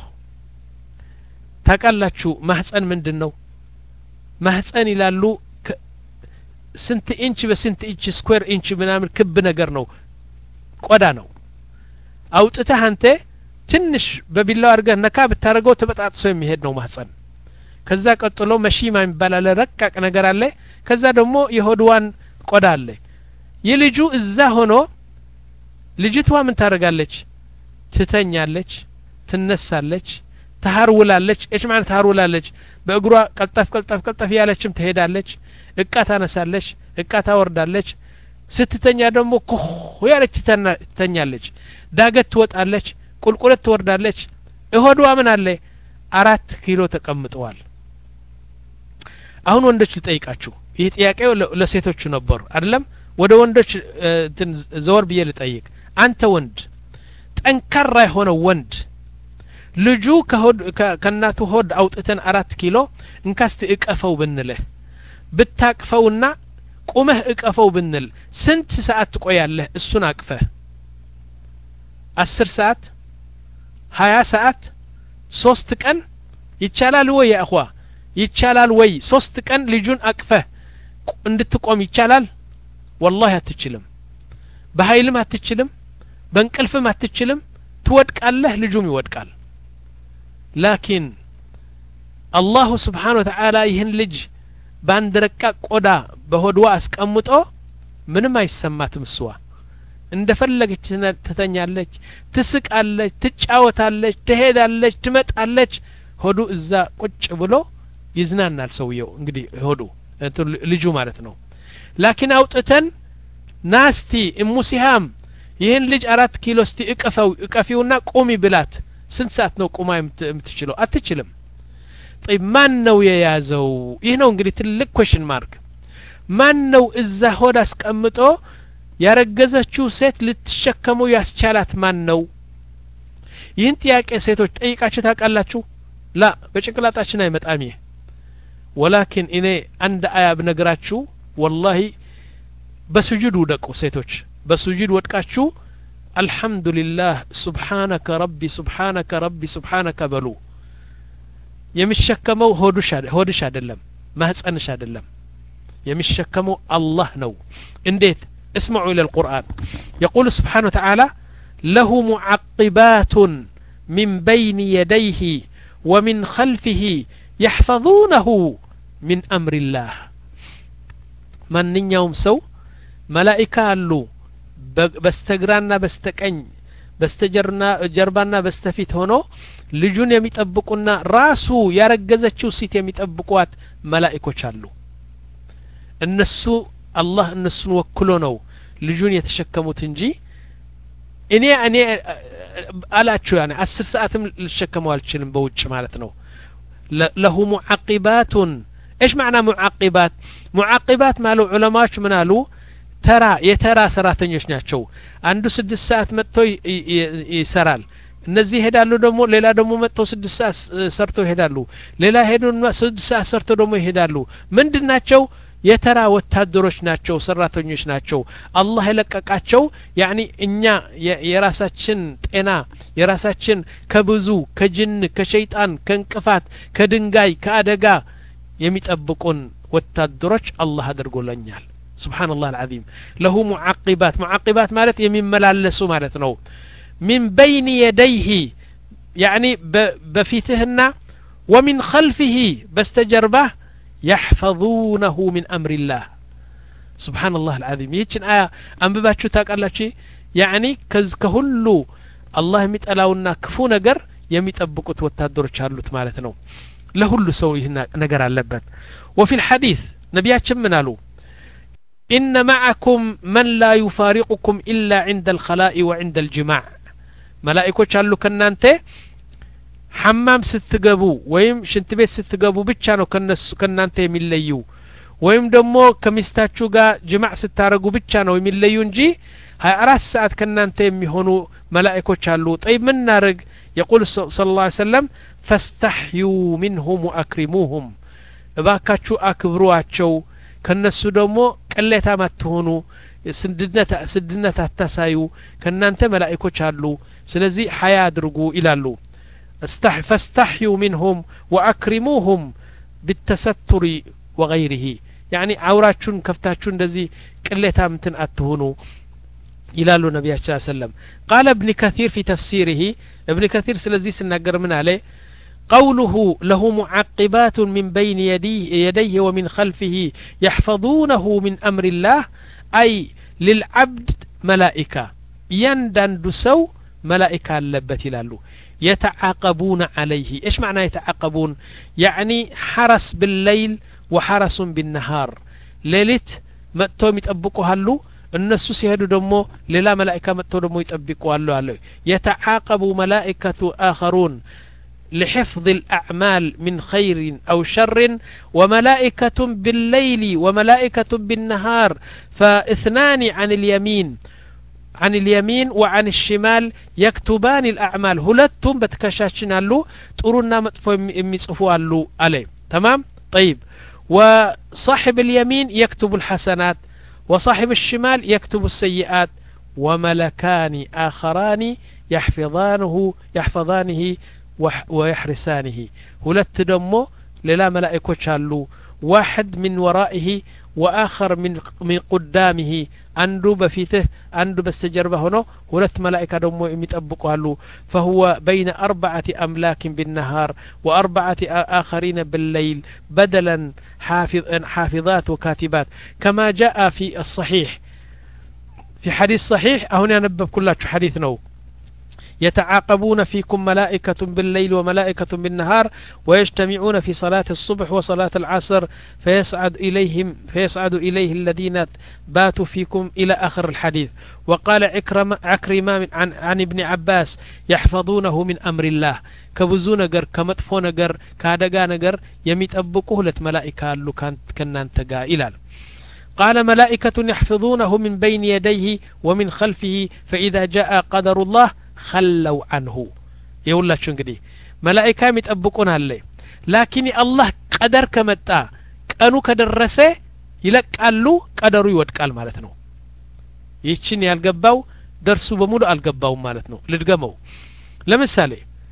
ታቃላችሁ ማህፀን ምንድነው ማህፀን ይላሉ ስንት ኢንች በስንት ኢንች ስኩዌር ኢንች ምናምን ክብ ነገር ነው ቆዳ ነው አውጥተህ አንተ ትንሽ በቢላው አድርገህ ነካ ብታረገው ተበጣጥሶ የሚሄድ ነው ማህፀን ከዛ ቀጥሎ መሺማ የሚባል አለ ረቃቅ ነገር አለ ከዛ ደግሞ የሆድዋን ቆዳ አለ የልጁ እዛ ሆኖ ልጅቷ ምን ታረጋለች ትተኛለች ትነሳለች ተሃርውላለች እሺ ማለት ተሃርውላለች በእግሯ ቀልጣፍ ቀልጣፍ ቀልጣፍ ያለችም ትሄዳለች እቃ ታነሳለች እቃ ታወርዳለች ስትተኛ ደግሞ ኮህ ያለች ትተኛለች ዳገት ትወጣለች ቁልቁለት ትወርዳለች እሆዷ ምን አለ አራት ኪሎ ተቀምጠዋል አሁን ወንዶች ልጠይቃችሁ ይሄ ጥያቄው ለሴቶች ነበር አይደለም ወደ ወንዶች ዘወር ብዬ ልጠይቅ አንተ ወንድ ጠንካራ የሆነ ወንድ ልጁ ከሆድ ከናቱ ሆድ አውጥተን አራት ኪሎ እንካስት እቀፈው ብንልህ ብታቅፈውና ቁመህ እቀፈው ብንል ስንት ሰዓት ትቆያለህ እሱን አቅፈህ አስር ሰዓት ሀያ ሰዓት ሶስት ቀን ይቻላል ወይ ያخዋ ይቻላል ወይ ሶስት ቀን ልጁን አቅፈህ እንድትቆም ይቻላል والله አትችልም በኃይልም አትችልም በእንቅልፍም አትችልም ትወድቃለህ ልጁም ይወድቃል ላኪን አላህ Subhanahu Wa Ta'ala ይህን ልጅ ባንደረቃ ቆዳ በሆድዋ አስቀምጦ ምንም አይሰማትም እሷ እንደፈለገች ተተኛለች ትስቃለች ትጫወታለች ትሄዳለች ትመጣለች ሆዱ እዛ ቁጭ ብሎ ይዝናናል ሰውየው እንግዲህ ሆዱ ልጁ ማለት ነው ላኪን አውጥተን ናስቲ እሙሲሃም ይህን ልጅ አራት ኪሎ እስቲ እቀፈው እቀፊውና ቁሚ ብላት ስንት ሰዓት ነው ቁማ የምትችለው አትችልም طيب ማን ነው የያዘው ይሄ ነው እንግዲህ ትልቅ question mark ማን ነው እዛ ሆድ አስቀምጦ ያረገዘችው ሴት ልትሸከመው ያስቻላት ማን ነው ይህን ጥያቄ ሴቶች ጠይቃችሁ ታውቃላችሁ ላ በጭንቅላታችን አይመጣም ይሄ ولكن እኔ አንድ አያ ብነግራችሁ والله በስጁድ ወደቁ ሴቶች በስጁድ ወድቃችሁ አልহামዱሊላህ ሱብሃንከ ረቢ ሱብሃንከ ረቢ ሱብሃንከ በሉ የሚሸከመው ሆድሽ ሆድሽ አይደለም ማህፀንሽ አይደለም የሚሸከመው አላህ ነው እንዴት اسمعوا الى القرآن يقول سبحانه وتعالى له معقبات من بين يديه ومن خلفه يحفظونه من امر الله ማንኛውም ሰው መላእክት አሉ በስተግራና በስተቀኝ በስተጀርና ጀርባና በስተፊት ሆኖ ልጁን የሚጠብቁና ራሱ ያረገዘችው ሴት የሚጠብቁት መላእክቶች አሉ እነሱ አላህ እነሱን ወክሎ ነው ልጁን የተሸከሙት እንጂ እኔ እኔ አላችሁ ያኔ አስር ሰዓትም ልሸከመው አልችልም በውጭ ማለት ነው له معقبات ايش معنى معقبات معقبات مالو علماء من قالوا ترى يترى ሰራተኞች ናቸው አንዱ ስድስት ሰዓት መጥቶ ይሰራል እነዚህ ሄዳሉ ደግሞ ሌላ ደግሞ መጥቶ ስድስት ሰዓት ሰርቶ ይሄዳሉ ሌላ ሄዱና ስድስት ሰዓት ሰርቶ ደግሞ ይሄዳሉ ምንድናቸው የተራ ወታደሮች ናቸው ሰራተኞች ናቸው አላህ ይለቀቃቸው ያኒ እኛ የራሳችን ጤና የራሳችን ከብዙ ከጅን ከሸይጣን ከንቅፋት ከድንጋይ ከአደጋ የሚጠብቁን ወታደሮች አላህ አድርጎልኛል سبحان الله العظيم له معقبات معقبات مالت يمملالسو مالت نو من بين يديه يعني بفيتهنا ومن خلفه بستجربه يحفظونه من أمر الله سبحان الله العظيم يتشن آية أنبباتشو تاقالاتشي يعني كز كهلو الله يمتقلاونا كفو نقر يمتقبقوت وتادور شارلوت مالتنو لهلو سويهنا نقر اللبات وفي الحديث نبياتشم منالو إن معكم من لا يفارقكم إلا عند الخلاء وعند الجماع ملائكة شارلو كنانته حمام ستقبو ويم شنتبيت ستقبو بيتشانو كنانته يميليو ويم دمو كمستاتشو غا جماع ستارقو بيتشانو يميليو نجي هاي أراس ساعت كنانته يميهونو ملائكة شارلو طيب من نارق يقول صلى الله عليه وسلم فاستحيوا منهم وأكرموهم باكاتشو أكبرواتشو ከነሱ ደግሞ ቀለታ ማትሆኑ ስድነት ስድነት አታሳዩ ከናንተ መላእክቶች አሉ ስለዚህ ሐያ አድርጉ ይላሉ استحفستحيوا منهم واكرموهم بالتستر وغيره يعني عوراتكم كفتاچو እንደዚህ ቀለታ እንትን አትሆኑ ይላሉ ነብያችን ሰለላሁ ዐለይሂ ወሰለም قال ابن كثير في تفسيره ابن كثير ስለዚህ ሲናገር ምን አለ قوله له معقبات من بين يديه, يديه ومن خلفه يحفظونه من أمر الله أي للعبد ملائكة يندندو سو ملائكة اللبت يلالو يتعاقبون عليه. إيش معنى يتعاقبون؟ يعني حرس بالليل وحرس بالنهار. ليلت متو يطبقوا هالو الناس سيهدو دمو للا ملائكة متو دمو يطبقوا هالو هالو. يتعاقب ملائكة آخرون لحفظ الأعمال من خير أو شر وملائكة بالليل وملائكة بالنهار فاثنان عن اليمين عن اليمين وعن الشمال يكتبان الأعمال هلتم بتكشاشنا له طرونا مطفو يمصفوا له عليه تمام. طيب وصاحب اليمين يكتب الحسنات وصاحب الشمال يكتب السيئات وملكان آخران يحفظانه يحفظانه ويحرسانه. هلت دمو للا ملائكة شالو واحد من ورائه وآخر من من قدامه عنده بفيته عنده بستجربه هنا هلت ملائكة دمو يتطبقوا له. فهو بين أربعة أملاك بالنهار وأربعة آخرين بالليل بدلا حافظ حافظات وكاتبات كما جاء في الصحيح في حديث صحيح. هنا نبب كلها حديث نو يتعاقبون فيكم ملائكة بالليل وملائكة بالنهار ويجتمعون في صلاة الصبح وصلاة العصر فيسعد إليهم فيسعد إليه الذين باتوا فيكم إلى آخر الحديث. وقال عكرمة عكرمة عن, عن ابن عباس يحفظونه من أمر الله كبزو نجر كمطفو نجر كادقا نجر يميت أبقوه لت ملائكة اللو كانت كنان تقا إلال. قال ملائكة يحفظونه من بين يديه ومن خلفه فإذا جاء قدر الله خلوا عنه. يقول لك شو انقدي ملائكة يتأبقون هاللي لكن الله قدر كمتا كانوا كدرسه يلك قالوا قدروا يودقال معناتنو يچن يالغباو درسو بمولو الغباو معناتنو لدغمو ለምሳሌ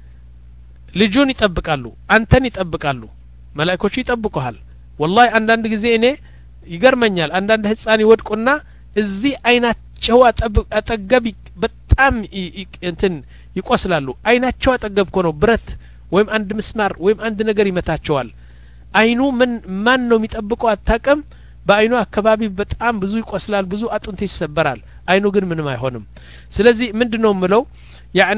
ልጁን ይጠብቃሉ አንተን ይጠብቃሉ መላእክቶች ይጠብቁሃል والله አንዳንድ ጊዜ እኔ ይገርመኛል አንዳንድ ህፃን ይወድቁና እዚህ አይናቸው አጠገብ በጣም እንትን ይቆስላሉ አይናቸው አጠገብ ኮ ነው ብረት ወይም አንድ ምስማር ወይም አንድ ነገር ይመታቸዋል አይኑ ምን ማን ነው የሚጠብቀው አታቀም በአይኑ አካባቢ በጣም ብዙ ይቆስላል ብዙ አጥንት ይሰበራል አይኑ ግን ምንም አይሆንም ስለዚህ ምንድነው ምለው ያኒ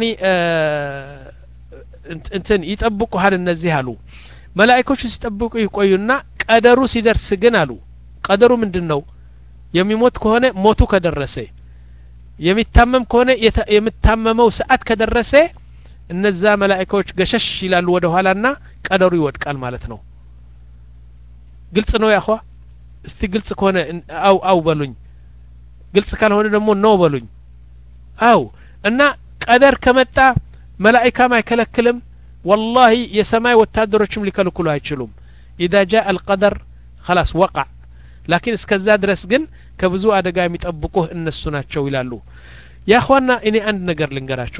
እንትን ይጠብቁሃል እነዚህ አሉ መላእክቶች ሲጠብቁ ይቆዩና ቀደሩ ሲደርስ ግን አሉ ቀደሩ ምንድነው የሚሞት ከሆነ ሞቱ ከደረሰ የሚታመም ከሆነ የሚታመመው ሰዓት ከደረሰ እነዛ መላእክቶች ገሸሽ ይላሉ ወደ ኋላና ቀደሩ ይወድቃል ማለት ነው ግልጽ ነው ያخوا እስቲ ግልጽ ከሆነ አው አው በሉኝ ግልጽ ካልሆነ ደግሞ ነው በሉኝ አው እና ቀደር ከመጣ መላእክት ማይከለክልም والله የሰማይ ወታደሮችም ሊከለክሉ አይችሉም اذا جاء القدر خلاص وقع لكن እስከዛ ድረስ ግን ከብዙ አደጋ የሚጠብቁህ እነሱ ናቸው ይላሉ ያ اخوانا እኔ አንድ ነገር ልንገራችሁ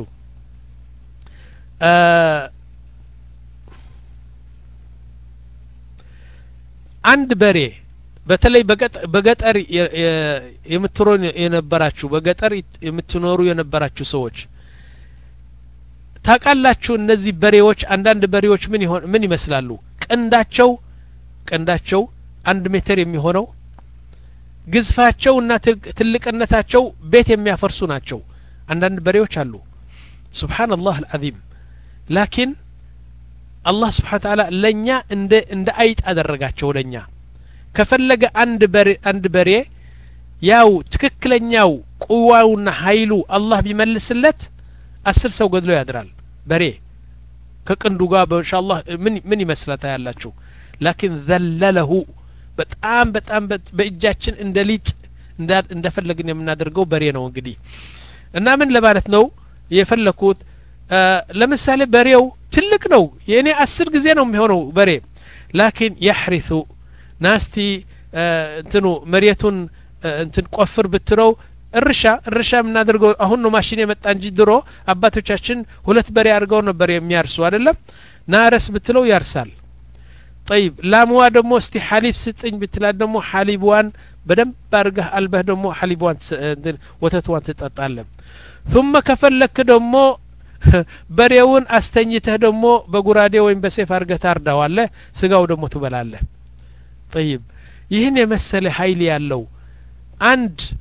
አንድ በሬ በተለይ በገጠር የምትኖሩ የነበራችሁ በገጠር የምትኖሩ የነበራችሁ ሰዎች ታቃላችሁ እነዚህ በሬዎች አንዳንድ በሬዎች ምን ይሆን ምን ይመስላሉ ቀንዳቸው ቀንዳቸው አንድ ሜትር የሚሆነው ግዝፋቸውና ትልቅነታቸው ቤት የሚያፈርሱ ናቸው አንዳንድ በሬዎች አሉ ሱብሃንአላህ العظيم لكن الله سبحانه وتعالى ለኛ እንደ እንደ አይጥ አደረጋቸው ለኛ ከፈለገ አንድ በሬ አንድ በሬ ያው ትክክለኛው ቁዋውና ኃይሉ አላህ ቢመልስለት አስር ሰው ገድሎ ያድራል በሬ ከቀንዱ ጋር በኢንሻአላህ ምን ምን ይመስላታ ያላችሁ لكن ذلله በጣም በጣም በእጃችን እንደሊጥ እንደፈለግን የምናደርገው በሬ ነው እንግዲህ እና ምን ለማለት ነው የፈለኩት ለምሳሌ በሬው ትልቅ ነው የኔ አስር ጊዜ ነው የሚሆነው በሬ لكن يحرث ናስቲ እንትኑ መሬቱን እንትን ቆፍር ብትረው እርሻ እርሻ ምናደርገው አሁን ነው ማሽን የመጣ እንጂ ድሮ አባቶቻችን ሁለት በሬ አድርገው ነበር የሚያርሱ አይደለም ናረስ ብትለው ያርሳል طيب ላምዋ ደግሞ እስቲ ሐሊብ ስጥኝ ብትላት ደግሞ ሐሊብዋን በደንብ አርገህ አልበህ ደግሞ ሐሊብዋን ወተትዋን ትጠጣለህ ثم ከፈለክ ደግሞ በሬውን አስተኝተህ ደግሞ በጉራዴ ወይም በሰይፍ አርገህ ታርዳዋለህ ስጋው ደግሞ ትበላለህ طيب ይህን የመሰለ ኃይል ያለው አንድ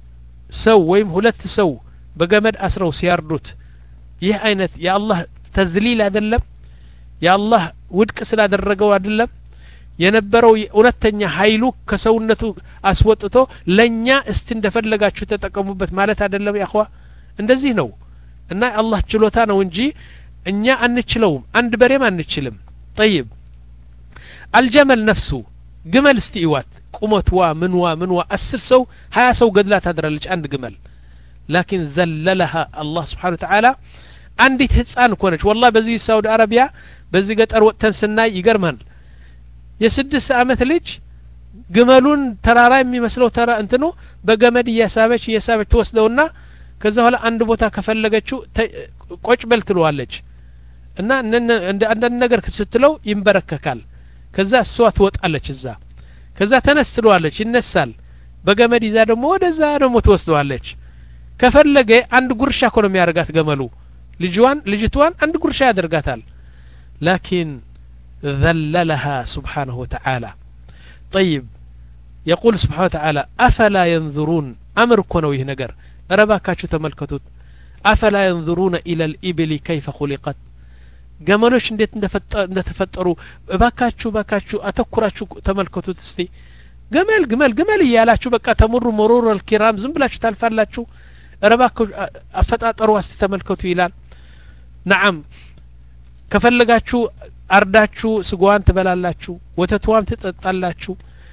ሰው ወይም ሁለት ሰው በገመድ አስረው ሲያርዱት ይህ አይነት የአላህ ተዝሊል አይደለም የአላህ ውድቅ ስላደረገው አይደለም የነበረው እውነተኛ ኃይሉ ከሰውነቱ አስወጥቶ ለኛ እስቲ እንደፈለጋችሁ ተጠቀሙበት ማለት አይደለም ያخوا እንደዚህ ነው እና አላህ ችሎታ ነው እንጂ እኛ አንችለውም አንድ በሬም አንችልም طيب الجمل نفسه ግመል እስቲ ይዋት ቁመትዋ ምንዋ ምንዋ አስር ሰው ሀያ ሰው ገድላ ታድራለች አንድ ግመል لكن ذللها الله سبحانه وتعالى አንዲት ህፃን ኮነች والله በዚህ ሳውዲ አረቢያ በዚህ ገጠር ወጥተን ስናይ ይገርማል የስድስት አመት ልጅ ግመሉን ተራራ የሚመስለው ተራ እንትኑ በገመድ ያሳበች ያሳበች ተወስደውና ከዛ ኋላ አንድ ቦታ ከፈለገችው ቆጭ በል ትለዋለች እና እንደ አንድ ነገር ስትለው ይንበረከካል ከዛ እሷ ትወጣለች እዛ ከዛ ተነስ ትለዋለች ይነሳል በገመድ ይዛ ደግሞ ወደዛ ደግሞ ትወስደዋለች ከፈለገ አንድ ጉርሻ ኮኖ የሚያርጋት ገመሉ ልጅዋን ልጅቷን አንድ ጉርሻ ያደርጋታል لكن ذللها سبحانه وتعالى طيب يقول سبحانه وتعالى أفلا ينظرون أمر كونو ይህ ነገር ረባካችሁ ተመልከቱት أفلا ينظرون إلى الإبل كيف خلقت ገመሎች እንዴት እንደተፈጠሩ ባካችሁ ባካችሁ አተኩራችሁ ተመልከቱት እስቲ ገመል ገመል ገመል ይያላችሁ በቃ ተመሩ መሩር الكرام ዝም ብላችሁ ታልፋላችሁ ረባካችሁ አፈጣጠሩ አስቲ ተመልከቱ ይላል نعم ከፈለጋችሁ አርዳችሁ ስጓን ትበላላችሁ ወተቷን ትጠጣላችሁ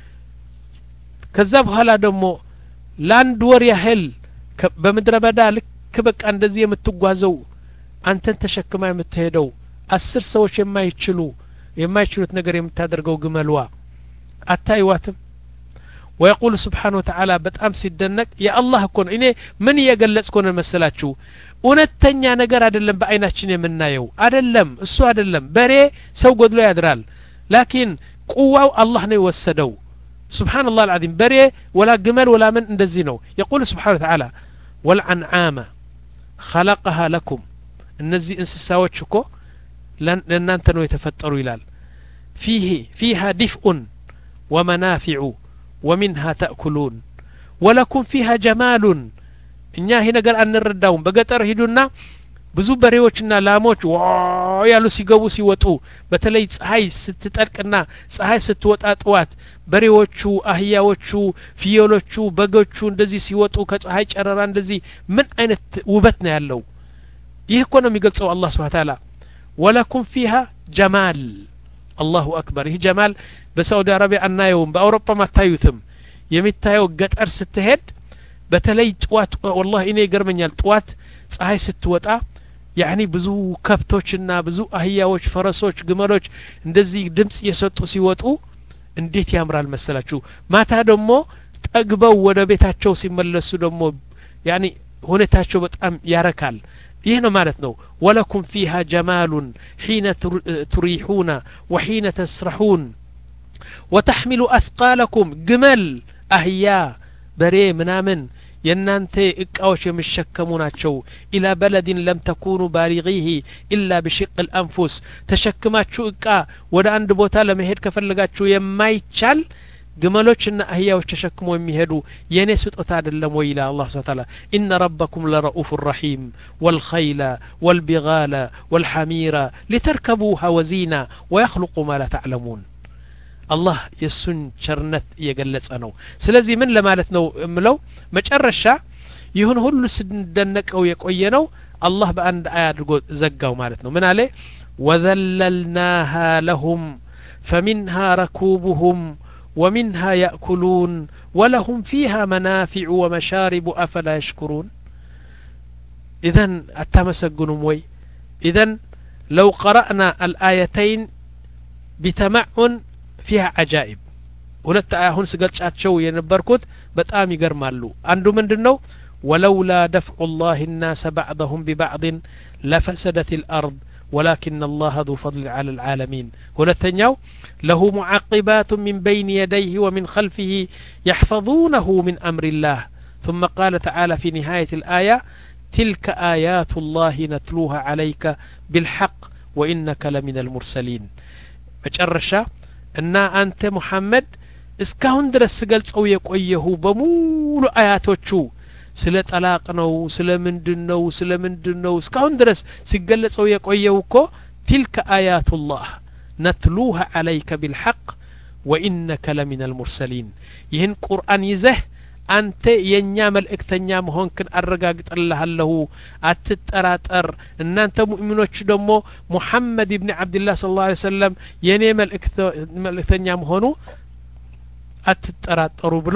ከዛ በኋላ ደግሞ ላንድ ወር ያህል በመድረ በዳ ልክ በቃ እንደዚህ የምትጓዘው አንተን ተሸክማ የምትሄደው አስር ሰዎች የማይችሉ የማይችሉት ነገር የምታደርገው ግመልዋ አታይዋትም ويقول سبحانه وتعالى በጣም ሲደነቅ የአላህ እኮ ነው እኔ ምን እየገለጽኩ ነው መሰላችሁ እውነተኛ ነገር አይደለም በአይናችን የምናየው አይደለም እሱ አይደለም በሬ ሰው ጎድሎ ያድራል لكن ቁዋው አላህ ነው የወሰደው سبحان الله العظيم በሬ ولا ግመል ولا ምን እንደዚህ ነው يقول سبحانه وتعالى والعنعام خلقها لكم እነዚህ እንስሳዎች እኮ ለእናንተ ነው የተፈጠሩ ይላል فيه فيها دفء ومنافع ومنها تأكلون ولكم فيها جمال እኛ ይሄ ነገር አንረዳውም በገጠር ሄዱና ብዙ በሬዎችና ላሞች ዋው ያሉ ሲገቡ ሲወጡ በተለይ ፀሐይ ስትጠልቅና ፀሐይ ስትወጣ ጠዋት በሬዎቹ አህያዎቹ ፍየሎቹ በጎቹ እንደዚህ ሲወጡ ከፀሐይ ጨረራ እንደዚህ ምን አይነት ውበት ነው ያለው ይህ እኮ ነው የሚገልጸው አላህ Subhanahu Wa Ta'ala ولكم فيها جمال الله أكبر ይህ ጀማል በሳውዲ አረቢያ አናየውም በአውሮፓ ማታዩትም የሚታየው ገጠር ስትሄድ በተለይ ጠዋት والله እኔ ይገርመኛል ጠዋት ፀሐይ ስትወጣ يعني ብዙ ከብቶችና ብዙ አህያዎች ፈረሶች ግመሎች እንደዚህ ድምጽ እየሰጡ ሲወጡ እንዴት ያምራል መሰላችሁ ማታ ደግሞ ጠግበው ወደ ቤታቸው ሲመለሱ ደግሞ يعني ሁኔታቸው በጣም ያረካል ይህ ነው ማለት ነው ولكم فيها جمال حين تريحون وحين تسرحون وتحمل أثقالكم جمل أهيا بري منامن የናንተ እቃዎች የሚሸከሙ ናቸው ኢላ በለድን ለም ተኩኑ ባሊጊሂ ኢላ بشق الانفس ተሸክማችሁ እቃ ወደ አንድ ቦታ ለመሄድ ከፈለጋችሁ የማይቻል ግመሎችና አህያዎች ተሸክሞ የሚሄዱ የኔ ስጦታ አይደለም ወይ ኢላ አላህ Subhanahu Wa Ta'ala ان ربكم لرؤوف رحيم والخيل والبغال والحمير لتركبوها وزينة ويخلق ما لا تعلمون الله የሱን ቸርነት እየገለጸ ነው ስለዚህ ምን ለማለት ነው እምለው መጨረሻ ይሁን ሁሉ ስንደነቀው የቆየ ነው አላህ በአንድ አያ አድርጎ ዘጋው ማለት ነው ምን አለ وذللناها لهم فمنها ركوبهم ومنها يأكلون ولهم فيها منافع ومشارب أفلا يشكرون إذن أتمسكنهم وي إذن لو قرأنا الآيتين بتمعن فيها عجائب ሁለት አሁን ስገልጻቸው የነበርኩት በጣም ይገርማሉ አንዱ ምንድነው ولولا دفع الله الناس بعضهم ببعض لفسدت الأرض ولكن الله ذو فضل على العالمين ሁለተኛው له معقبات من بين يديه ومن خلفه يحفظونه من أمر الله ثم قال تعالى في نهاية الآية تلك آيات الله نتلوها عليك بالحق وإنك لمن المرسلين መጨረሻ እና አንተ ሙሐመድ እስካሁን ድረስ ገልጸው የቆየው በሙሉ አያቶቹ ስለ ጠላቅ ነው ስለ ምንድነው ስለ ምንድነው እስካሁን ድረስ ሲገለጸው የቆየው እኮ تلك آيات الله نتلوها عليك بالحق وإنك لمن المرسلين ይህን ቁርአን ይዘህ አንተ የኛ መልእክተኛ መሆንክን አረጋግጥልሃለሁ አትጠራጠር እናንተ ሙእሚኖች ደግሞ ሙሐመድ ኢብኑ አብዱላህ ሰለላሁ ዐለይሂ ወሰለም የኔ መልእክተኛ መሆኑ አትጠራጠሩ ብሎ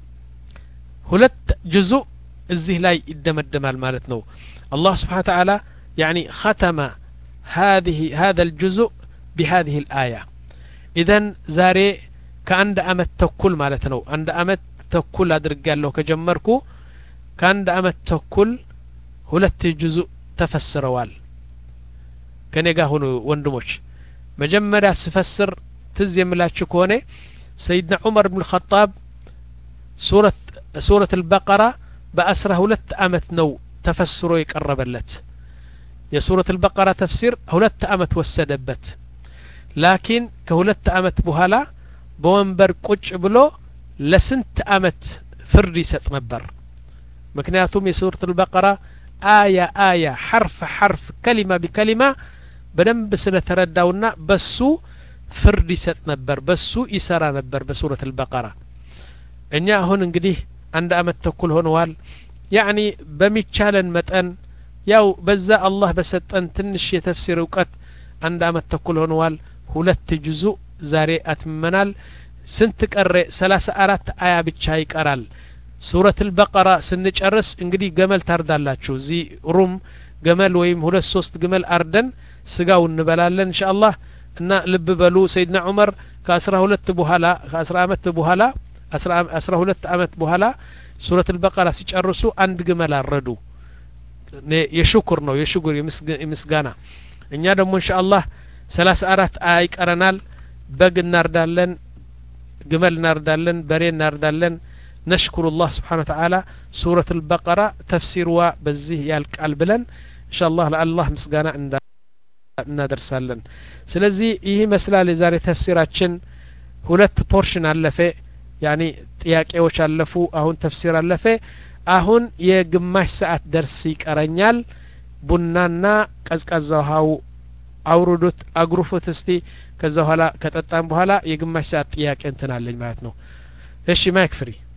ሁለት ጁዙእ እዚህ ላይ ይደመደማል ማለት ነው አላህ Subhanahu Wa Ta'ala يعني ختم هذه هذا الجزء بهذه الآية إذن زاري كأند أمت تكل ማለት ነው አንድ አመት ተኩል አድርጋለሁ ከጀመርኩ ከአንድ አመት ተኩል ሁለት ጁዙእ ተፈስረዋል ከኔ ጋር ሆኖ ወንድሞች መጀመሪያ ስፈስር ትዝ የምላችሁ ከሆነ ሰይድና ዑመር ኢብኑ الخطاب ሱረት ሱረት البقرة በአስራ ሁለት አመት ነው ተፈስሮ የቀረበለት የሱረት البقرة ተፍሲር ሁለት አመት ወሰደበት ላኪን ከሁለት አመት በኋላ በወንበር ቁጭ ብሎ ለስንት አመት ፍርድ ይሰጥ ነበር ምክንያቱም የሱረት البقرة አያ አያ حرف حرف كلمة بكلمة በደንብ ስለተረዳውና በሱ ፍርድ ይሰጥ ነበር በሱ ይሰራ ነበር በሱረት البقرة እኛ አሁን እንግዲህ አንድ አመት ተኩል ሆነዋል يعني በሚቻለን መጠን ያው በዛ አላህ በሰጠን ትንሽ የተፍሲር ዕውቀት አንድ አመት ተኩል ሆነዋል ሁለት ጁዙእ ዛሬ አትመናል ስንት ቀረ ሰላሳ አራት አያ ብቻ ይቀራል ሱረት البقرة ስንጨርስ እንግዲህ ገመል ታርዳላችሁ እዚ ሩም ገመል ወይም ሁለት ሶስት ገመል አርደን ስጋው እንበላለን ኢንሻአላህ እና ልብ በሉ ሰይድና ዑመር ከ12 በኋላ ከ10 አመት በኋላ አስራ ሁለት አመት በኋላ ሱረት البقرة ሲጨርሱ አንድ ገመል አረዱ የሽኩር ነው የሽኩር የምስጋና እኛ ደግሞ ኢንሻአላህ ሰላሳ አራት አያ ይቀረናል በግ እናርዳለን ግመል እናርዳለን በሬ እናርዳለን نشكر الله سبحانه وتعالى سورة البقرة تفسيرها بزيه يالقال بلن إن شاء الله لله مسغانا እናደርሳለን ስለዚህ ይሄ መስላል የዛሬ ተፍሲራችን ሁለት ፖርሽን አለፈ ያኒ ጥያቄዎች አለፉ አሁን ተፍሲር አለፈ አሁን የግማሽ ሰዓት ደርስ ይቀረኛል ቡናና ቀዝቃዛ ውሃው አውሩዱት አግሩፉት እስቲ ከዛ በኋላ ከጠጣን በኋላ የግማሽ ሰዓት ጥያቄ እንተናለኝ ማለት ነው እሺ ማይክ ፍሪ